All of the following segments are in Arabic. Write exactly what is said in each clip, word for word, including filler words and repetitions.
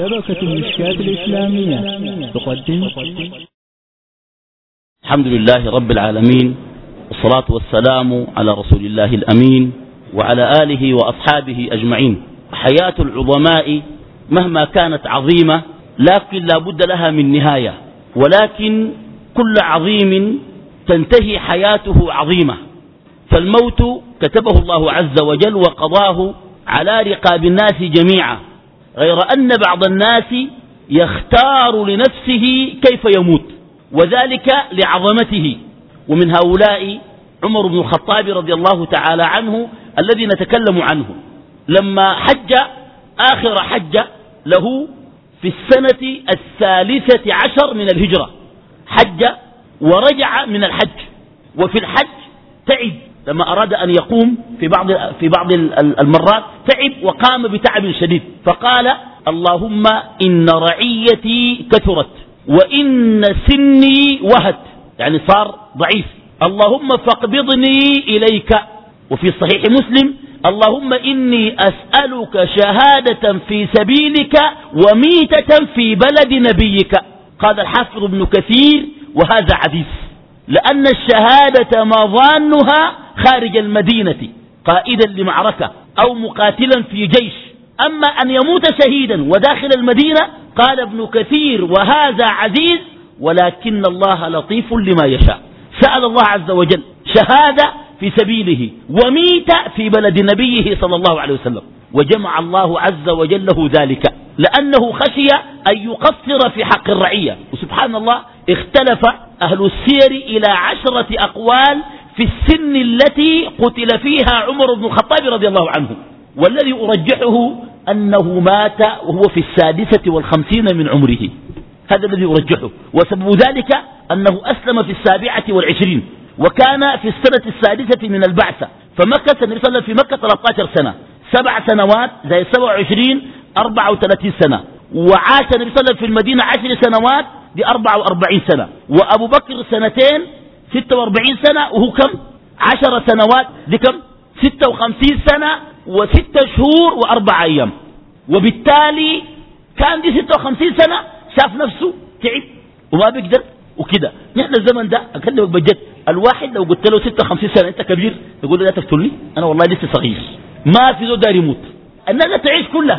شبكة المشكات الإسلامية تقدم. الحمد لله رب العالمين، والصلاة والسلام على رسول الله الأمين وعلى آله وأصحابه أجمعين. حياة العظماء مهما كانت عظيمة لكن لا بد لها من نهاية، ولكن كل عظيم تنتهي حياته عظيمة، فالموت كتبه الله عز وجل وقضاه على رقاب الناس جميعا، غير أن بعض الناس يختار لنفسه كيف يموت، وذلك لعظمته. ومن هؤلاء عمر بن الخطاب رضي الله تعالى عنه الذي نتكلم عنه، لما حج آخر حج له في السنة الثالثة عشر من الهجرة، حج ورجع من الحج، وفي الحج تعب لما أراد أن يقوم في بعض في بعض المرات تعب وقام بتعب شديد، فقال: اللهم إن رعيتي كثرت وإن سني وهت، يعني صار ضعيف، اللهم فاقبضني إليك. وفي صحيح مسلم: اللهم إني أسألك شهادة في سبيلك وميتة في بلد نبيك. قال الحافظ ابن كثير: وهذا حديث، لأن الشهادة مظانها خارج المدينة قائدا لمعركة أو مقاتلا في جيش، أما أن يموت شهيدا وداخل المدينة، قال ابن كثير: وهذا عزيز، ولكن الله لطيف لما يشاء. سأل الله عز وجل شهادة في سبيله وميت في بلد نبيه صلى الله عليه وسلم، وجمع الله عز وجل له ذلك لأنه خشي أن يقصر في حق الرعية. وسبحان الله اختلف أهل السير إلى عشرة أقوال في السن التي قتل فيها عمر بن الخطاب رضي الله عنه، والذي أرجحه أنه مات وهو في السادسة والخمسين من عمره، هذا الذي أرجحه، وسبب ذلك أنه أسلم في السابعة والعشرين، وكان في السنة السادسة من البعثة، فمكث النبي صلى الله عليه وسلم في مكة ثلاث عشرة سنة، سبع سنوات زي سبع وعشرين أربع وثلاثين سنة، وعاش النبي صلى الله عليه وسلم في المدينة عشر سنوات دي أربع وأربعين سنة، وأبو بكر سنتين ستة وأربعين سنة، وهو كم؟ عشر سنوات دي كم؟ ستة وخمسين سنة وستة شهور وأربع أيام، وبالتالي كان دي ستة وخمسين سنة شاف نفسه تعب وما بيقدر وكده. نحن الزمن ده أكلمك بجد، الواحد لو قلت له ستة وخمسين سنة أنت كبير يقول له لا تقتلني، أنا والله لسه صغير، ما في زول دار يموت، الناس تعيش كلها.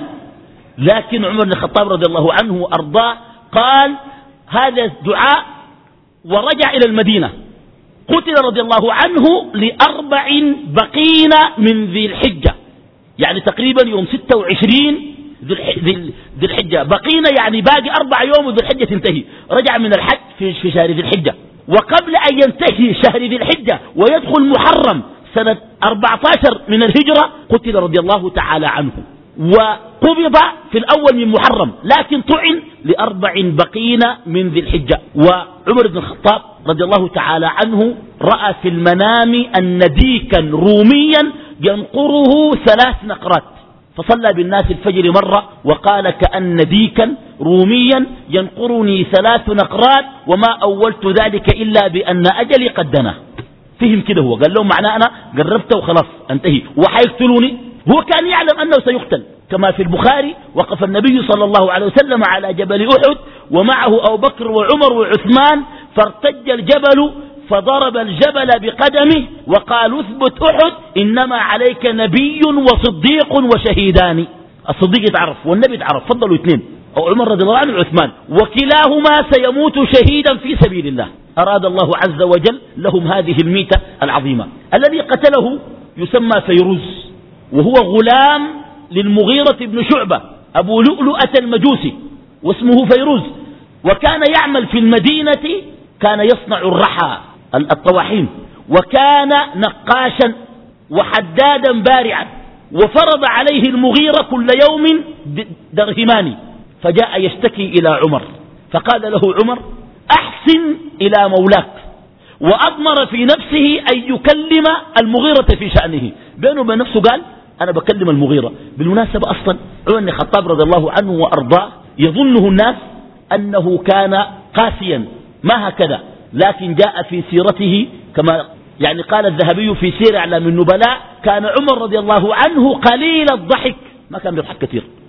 لكن عمر بن الخطاب رضي الله عنه وأرضاه قال هذا الدعاء ورجع إلى المدينة. قتل رضي الله عنه لأربع بقين من ذي الحجة، يعني تقريبا يوم ستة وعشرين ذي الحجة بقينا، يعني باقي أربع يوم وذي الحجة تنتهي. رجع من الحج في شهر ذي الحجة، وقبل أن ينتهي شهر ذي الحجة ويدخل محرم سنة أربعة عشر من الهجرة قتل رضي الله تعالى عنه، وقبض في الأول من محرم، لكن طعن لأربع بقين من ذي الحجة. وعمر بن الخطاب رضي الله تعالى عنه رأى في المنام أن ديكا روميا ينقره ثلاث نقرات، فصلى بالناس الفجر مرة وقال كأن ديكا روميا ينقرني ثلاث نقرات وما أولت ذلك إلا بأن أجلي قد دنا. فهم كده، هو قال لهم معناه أنا قربت وخلاص انتهي وحيقتلوني. هو كان يعلم أنه سيقتل، كما في البخاري: وقف النبي صلى الله عليه وسلم على جبل أحد ومعه أبو بكر وعمر وعثمان، فارتج الجبل فضرب الجبل بقدمه وقال: اثبت أحد، إنما عليك نبي وصديق وشهيدان. الصديق يتعرف والنبي يتعرف، فضلوا اثنين، أو عمر رضي الله عنه وعثمان، وكلاهما سيموت شهيدا في سبيل الله. أراد الله عز وجل لهم هذه الميتة العظيمة. الذي قتله يسمى فيروز، وهو غلام للمغيرة بن شعبة أبو لؤلؤة المجوسي، واسمه فيروز، وكان يعمل في المدينة، كان يصنع الرحى الطواحين، وكان نقاشا وحدادا بارعا، وفرض عليه المغيرة كل يوم درهمان، فجاء يشتكي إلى عمر، فقال له عمر: أحسن إلى مولاك، وأضمر في نفسه أن يكلم المغيرة في شأنه، بينه وبين نفسه قال: أنا بكلم المغيرة. بالمناسبة أصلا عمر بن الخطاب رضي الله عنه وأرضاه يظنه الناس أنه كان قاسيا، ما هكذا، لكن جاء في سيرته كما يعني قال الذهبي في سير أعلام النبلاء: كان عمر رضي الله عنه قليل الضحك، ما كان بيضحك كثير،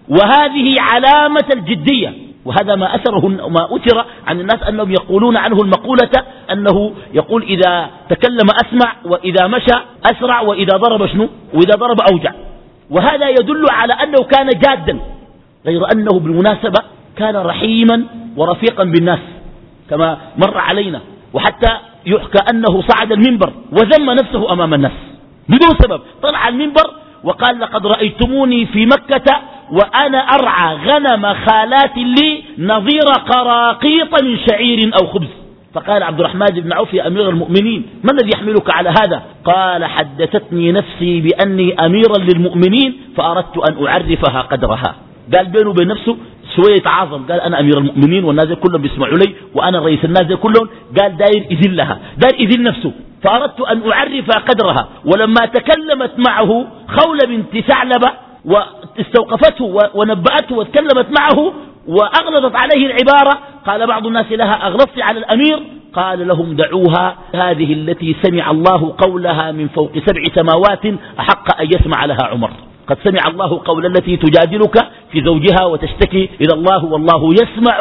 وهذه علامة الجدية. وهذا ما أثره ما أثر عن الناس أنهم يقولون عنه المقولة أنه يقول إذا تكلم أسمع، وإذا مشى أسرع، وإذا ضرب شنو، وإذا ضرب أوجع. وهذا يدل على أنه كان جادا، غير أنه بالمناسبة كان رحيما ورفيقا بالناس كما مر علينا. وحتى يحكى أنه صعد المنبر وذم نفسه أمام الناس بدون سبب، طلع المنبر وقال لقد رأيتموني في مكة وأنا أرعى غنم خالات لي نظير قراقيط من شعير أو خبز. فقال عبد الرحمن بن عوف يا أمير المؤمنين ما الذي يحملك على هذا؟ قال حدثتني نفسي بأني أميرا للمؤمنين فأردت أن أعرفها قدرها. قال بينه وبين نفسه شوية تعاظم، قال أنا أمير المؤمنين والناس كلهم بيسمعوا لي وأنا رئيس الناس كلهم، قال داير إذلها، داير إذل نفسه، فأردت أن أعرف قدرها. ولما تكلمت معه خولة بنت ثعلبة واستوقفته ونبأته وتكلمت معه وأغلظت عليه العبارة، قال بعض الناس لها أغلظت على الأمير، قال لهم دعوها، هذه التي سمع الله قولها من فوق سبع سماوات أحق أن يسمع لها عمر. قد سمع الله قول التي تجادلك في زوجها وتشتكي إلى الله والله يسمع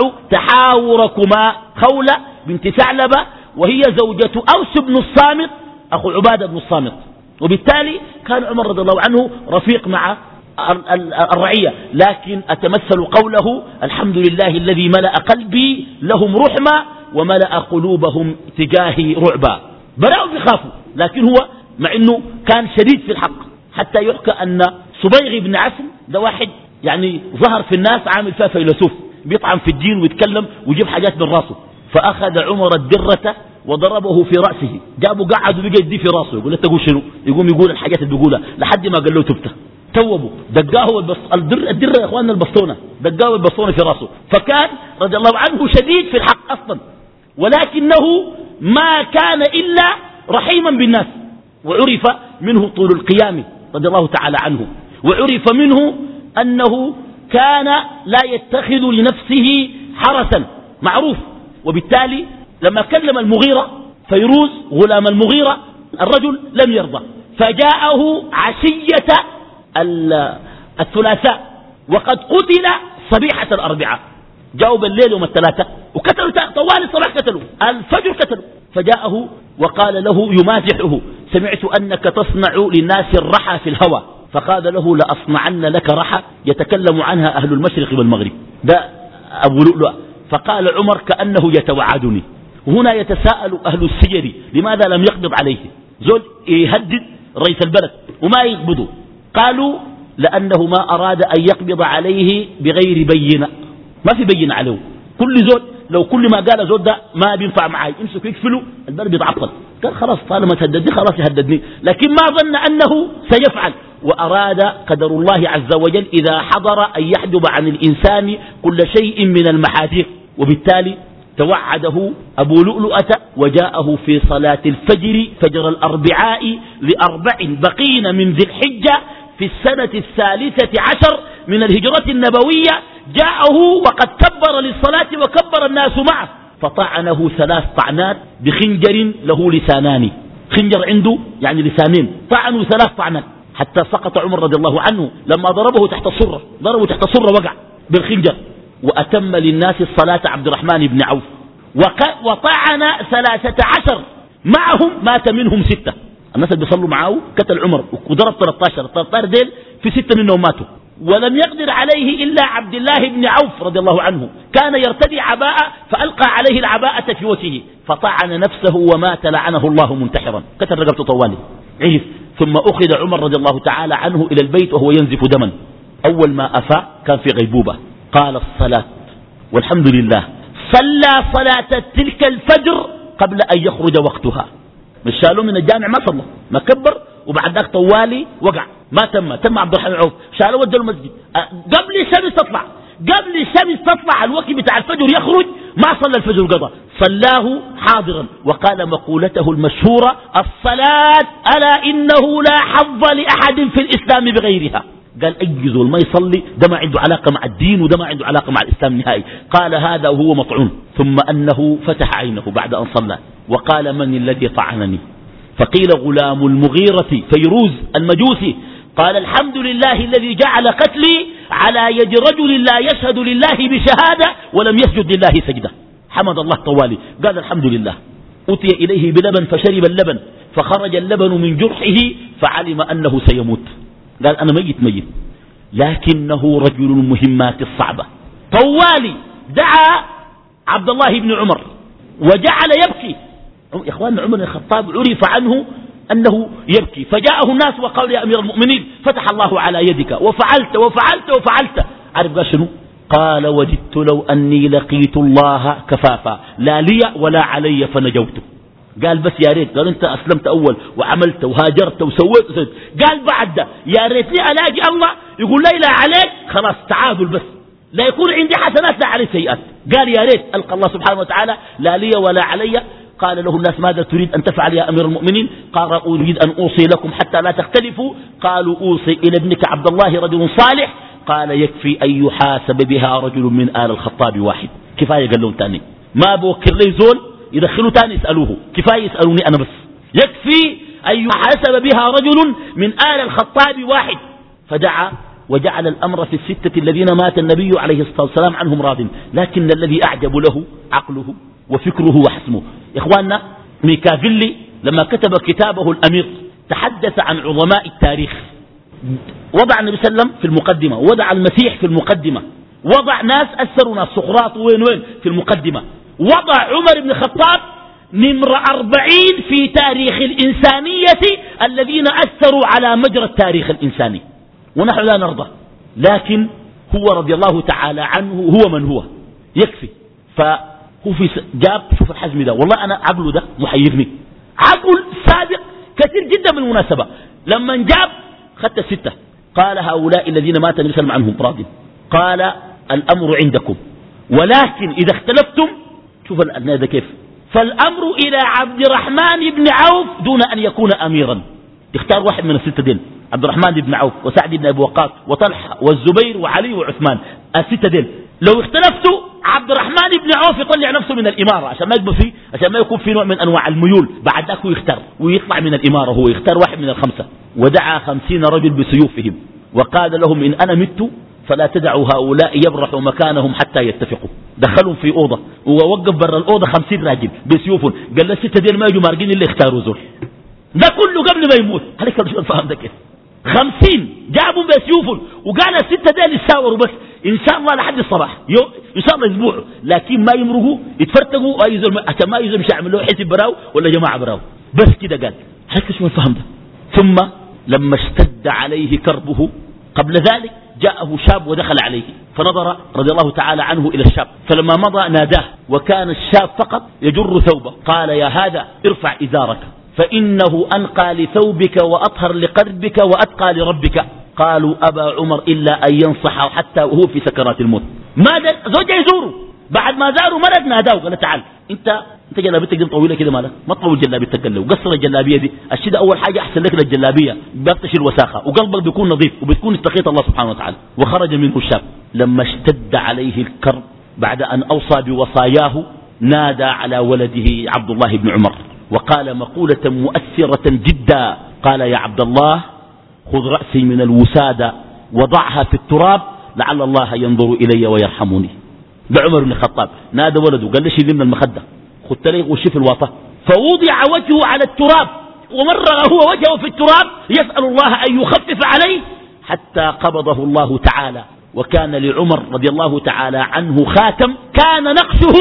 تحاوركما. خولة بنت ثعلبة وهي زوجة أوس بن الصامت أخو عبادة بن الصامت. وبالتالي كان عمر رضي الله عنه رفيق مع الرعية. لكن أتمثل قوله الحمد لله الذي ملأ قلبي لهم رحمة وملأ قلوبهم تجاهي رعبا. براءوا بيخافوا، لكن هو مع أنه كان شديد في الحق. حتى يحكى أن صبيغ بن عسل ده واحد يعني ظهر في الناس عامل فيها فيلسوف، بيطعن في الدين ويتكلم ويجيب حاجات من راسه. فأخذ عمر الدرة وضربه في رأسه، جابوا قعدوا بقى يديه في راسه، يقول له تقول شنو، يقوم يقول الحاجات اللي بيقولها لحد ما قال له تبته. توبوا دقاه البص... الدر... الدرة يا اخواننا البسطونة، دقاه البسطونة في راسه. فكان رضي الله عنه شديد في الحق أصلا، ولكنه ما كان إلا رحيما بالناس. وعرف منه طول القيام رضي الله تعالى عنه، وعرف منه أنه كان لا يتخذ لنفسه حرسا، معروف. وبالتالي لما كلم المغيرة فيروز غلام المغيرة الرجل لم يرضى، فجاءه عشية الثلاثاء وقد قتل صبيحة الأربعاء. جاءوا بالليل يوم الثلاثاء وقتلوا طوال الصباح، قتلوا الفجر قتلوا. فجاءه وقال له يمازحه سمعت أنك تصنع للناس الرحى في الهوى، فقال له لأصنعن لك رحى يتكلم عنها أهل المشرق والمغرب. ده أبو لؤلؤ. فقال عمر كأنه يتوعدني. وهنا يتساءل أهل السجر لماذا لم يقبض عليه، زول يهدد رئيس البلد وما يقبضه. قالوا لأنه ما أراد أن يقبض عليه بغير بينة، ما في بينة عليه. كل زول لو كل ما قال زول ده ما بينفع معي يمسك يكفلوا البلد بيتعطل. قال خلاص طالما تهددني خلاص يهددني، لكن ما ظن أنه سيفعل. وأراد قدر الله عز وجل إذا حضر أن يحجب عن الإنسان كل شيء من المحاذير. وبالتالي توعده أبو لؤلؤة وجاءه في صلاة الفجر فجر الأربعاء لأربع بقين من ذي الحجة في السنة الثالثة عشر من الهجرة النبوية. جاءه وقد كبر للصلاة وكبر الناس معه، فطعنه ثلاث طعنات بخنجر له لسانان. خنجر عنده يعني لسانين، طعنوا ثلاث طعنات حتى سقط عمر رضي الله عنه لما ضربه تحت الصرة، ضربه تحت الصرة وقع بالخنجر. وأتم للناس الصلاة عبد الرحمن بن عوف وطعن ثلاثة عشر معهم مات منهم ستة. الناس اللي بيصلوا معه قتل عمر وضرب ثلاثة عشر ثلاثة عشر ديل في ستة منهم ماتوا. ولم يقدر عليه إلا عبد الله بن عوف رضي الله عنه، كان يرتدي عباءة فألقى عليه العباءة في وجهه فطعن نفسه ومات لعنه الله منتحرا، قتل رقبته طوالي عرف. ثم أخذ عمر رضي الله تعالى عنه إلى البيت وهو ينزف دما. أول ما أفاق كان في غيبوبة، قال الصلاة والحمد لله، صلى صلاة تلك الفجر قبل أن يخرج وقتها. مش شالوه من الجامع ما صلى، ما كبر وبعد ذاك طوالي وقع ما تم تم عبد الرحمن عوف شالوه ودوا المسجد قبل الشمس تطلع، قبل الشمس تطلع الوقت بتاع الفجر يخرج ما صلى الفجر قضى، صلاه حاضرا. وقال مقولته المشهورة الصلاة ألا إنه لا حظ لأحد في الإسلام بغيرها. قال أجزوا ما يصلي ده ما عنده علاقة مع الدين وده ما عنده علاقة مع الإسلام نهائي. قال هذا وهو مطعون. ثم أنه فتح عينه بعد أن صلى وقال من الذي طعنني؟ فقيل غلام المغيرة فيروز المجوسي. قال الحمد لله الذي جعل قتلي على يد رجل لا يشهد لله بشهادة ولم يسجد لله سجدة. حمد الله طوالي قال الحمد لله. أتي إليه بلبن فشرب اللبن فخرج اللبن من جرحه فعلم أنه سيموت. قال أنا ميت ميت، لكنه رجل المهمات الصعبة. طوالي دعا عبد الله بن عمر وجعل يبكي. يا إخوان عمر بن الخطاب عرف عنه أنه يبكي، فجاءه الناس وقالوا يا أمير المؤمنين فتح الله على يدك وفعلت وفعلت وفعلت. عارف قال شنو؟ قال وجدت لو أني لقيت الله كفافا لا لي ولا علي فنجوت. قال بس يا ريت، قال أنت أسلمت أول وعملت وهاجرت وسويت وسويت. قال بعد ده يا ريتني ألاقي الله يقول لا لا عليك خلاص تعادل، بس لا يكون عندي حسنات لا علي سيئات. قال يا ريت ألقى الله سبحانه وتعالى لا لي ولا علي. قال له الناس ماذا تريد أن تفعل يا أمير المؤمنين؟ قال أريد أن أوصي لكم حتى لا تختلفوا. قالوا أوصي إلى ابنك عبد الله رجل صالح. قال يكفي أن يحاسب بها رجل من آل الخطاب واحد. كفاية قال لهم تاني، ما بوكر لي زول يدخلوا تاني يسألوه، كفاية يسألوني أنا بس. يكفي أن يحاسب بها رجل من آل الخطاب واحد. فدعا وجعل الأمر في الستة الذين مات النبي عليه الصلاة والسلام عنهم راض، لكن الذي أعجب له عقله وفكره وحسمه. إخواننا ميكافيلي لما كتب كتابه الأمير تحدث عن عظماء التاريخ. وضع النبي صلى الله عليه وسلم في المقدمة، وضع المسيح في المقدمة، وضع ناس أثروا ناس سقراط وين وين في المقدمة، وضع عمر بن الخطاب نمرة أربعين في تاريخ الإنسانية الذين أثروا على مجرى التاريخ الإنساني، ونحن لا نرضى. لكن هو رضي الله تعالى عنه هو من هو يكفي. فهو في جاب، شوف الحزم ده والله أنا عقله ده محيرني، عقل سابق كثير جدا بالمناسبة. لما جاب خدت الستة قال هؤلاء الذين مات النبي صلى الله عليه وسلم عنهم راض. قال الأمر عندكم، ولكن إذا اختلفتم شوف هذا كيف، فالأمر إلى عبد الرحمن بن عوف دون أن يكون أميرا. اختار واحد من الستة دين، عبد الرحمن بن عوف وسعد بن أبي وقاص وطلحة والزبير وعلي وعثمان، الستة دين. لو اختلفتوا عبد الرحمن بن عوف يطلع نفسه من الإمارة عشان ما يكون فيه، عشان ما يكون في نوع من أنواع الميول، بعد ذاك يختار ويطلع من الإمارة، هو يختار واحد من الخمسة. ودعا خمسين رجل بسيوفهم وقال لهم إن أنا مت فلا تدعوا هؤلاء يبرحوا مكانهم حتى يتفقوا. دخلهم في أوضة ووقف برا الأوضة خمسين راجل بسيوفهم، قال الستة دين ما يجوا مارقين اللي اختاروا زول. ده كله قبل ما يموت. عليك شو الفهم ده كيف؟ خمسين جابوا بسيوفهم وقال الستة دين يتساوروا بس إن شاء الله لحد الصباح، يوم إن شاء الله أسبوع، لكن ما يمرقوا يتفرتقوا عشان ما يزول مش يعملوا حزب براو ولا جماعة براو، بس كده قال. عليك شو الفهم ده؟ ثم لما اشتد عليه كربه قبل ذلك جاءه شاب ودخل عليه، فنظر رضي الله تعالى عنه إلى الشاب، فلما مضى ناداه وكان الشاب فقط يجر ثوبه. قال يا هذا ارفع إزارك فإنه أنقى لثوبك وأطهر لقلبك وأتقى لربك. قالوا أبا عمر إلا أن ينصح حتى وهو في سكرات الموت. ماذا زوجة يزوره بعد ما زاروا مرض ناداه قال تعال انت انت جلابيتك دي طويله كده مالك ما تطول جلابيتك قال له وقصر الجلابيه دي الشيء اول حاجه احسن لك للجلابيه بتشيل الوساخه وقلبك بيكون نظيف وبتكون اتقيت الله سبحانه وتعالى. وخرج منه الشاب لما اشتد عليه الكرب بعد ان اوصى بوصاياه نادى على ولده عبد الله بن عمر وقال مقوله مؤثره جدا. قال يا عبد الله خذ راسي من الوساده وضعها في التراب لعل الله ينظر الي ويرحمني. ده عمر بن الخطاب نادى ولده قال له شيل من المخده خدت لي وشف الواطه فوضع وجهه على التراب ومرغ هو وجهه في التراب يسأل الله أن يخفف عليه حتى قبضه الله تعالى. وكان لعمر رضي الله تعالى عنه خاتم كان نقشه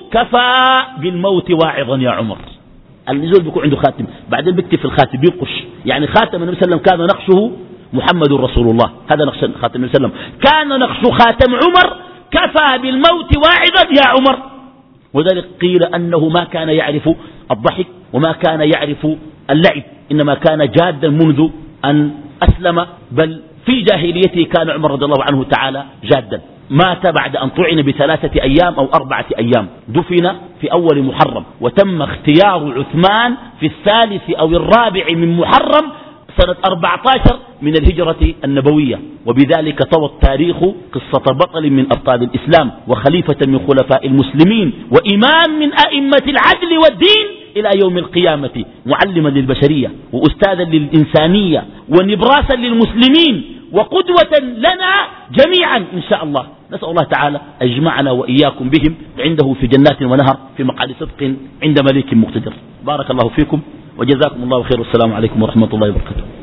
كفى بالموت واعظا يا عمر. النزول بيكون عنده خاتم بعدين بيكتب في الخاتم بينقش يعني خاتم النبي صلى الله عليه وسلم كان نقشه محمد رسول الله. هذا نقش خاتم النبي صلى الله عليه وسلم كان نقش خاتم عمر كفى بالموت واعظا يا عمر. وذلك قيل أنه ما كان يعرف الضحك وما كان يعرف اللعب إنما كان جادا منذ أن أسلم بل في جاهليته كان عمر رضي الله عنه تعالى جادا. مات بعد أن طعن بثلاثة أيام أو أربعة أيام دفن في أول محرم وتم اختيار عثمان في الثالث أو الرابع من محرم سنة أربعة عشر من الهجرة النبوية. وبذلك طوى التاريخ قصة بطل من أبطال الإسلام وخليفة من خلفاء المسلمين وإمام من أئمة العدل والدين إلى يوم القيامة معلما للبشرية وأستاذا للإنسانية ونبراسا للمسلمين وقدوة لنا جميعا إن شاء الله. نسأل الله تعالى أجمعنا وإياكم بهم عنده في جنات ونهر في مقعد صدق عند مليك مقتدر. بارك الله فيكم وجزاكم الله خير، والسلام عليكم ورحمة الله وبركاته.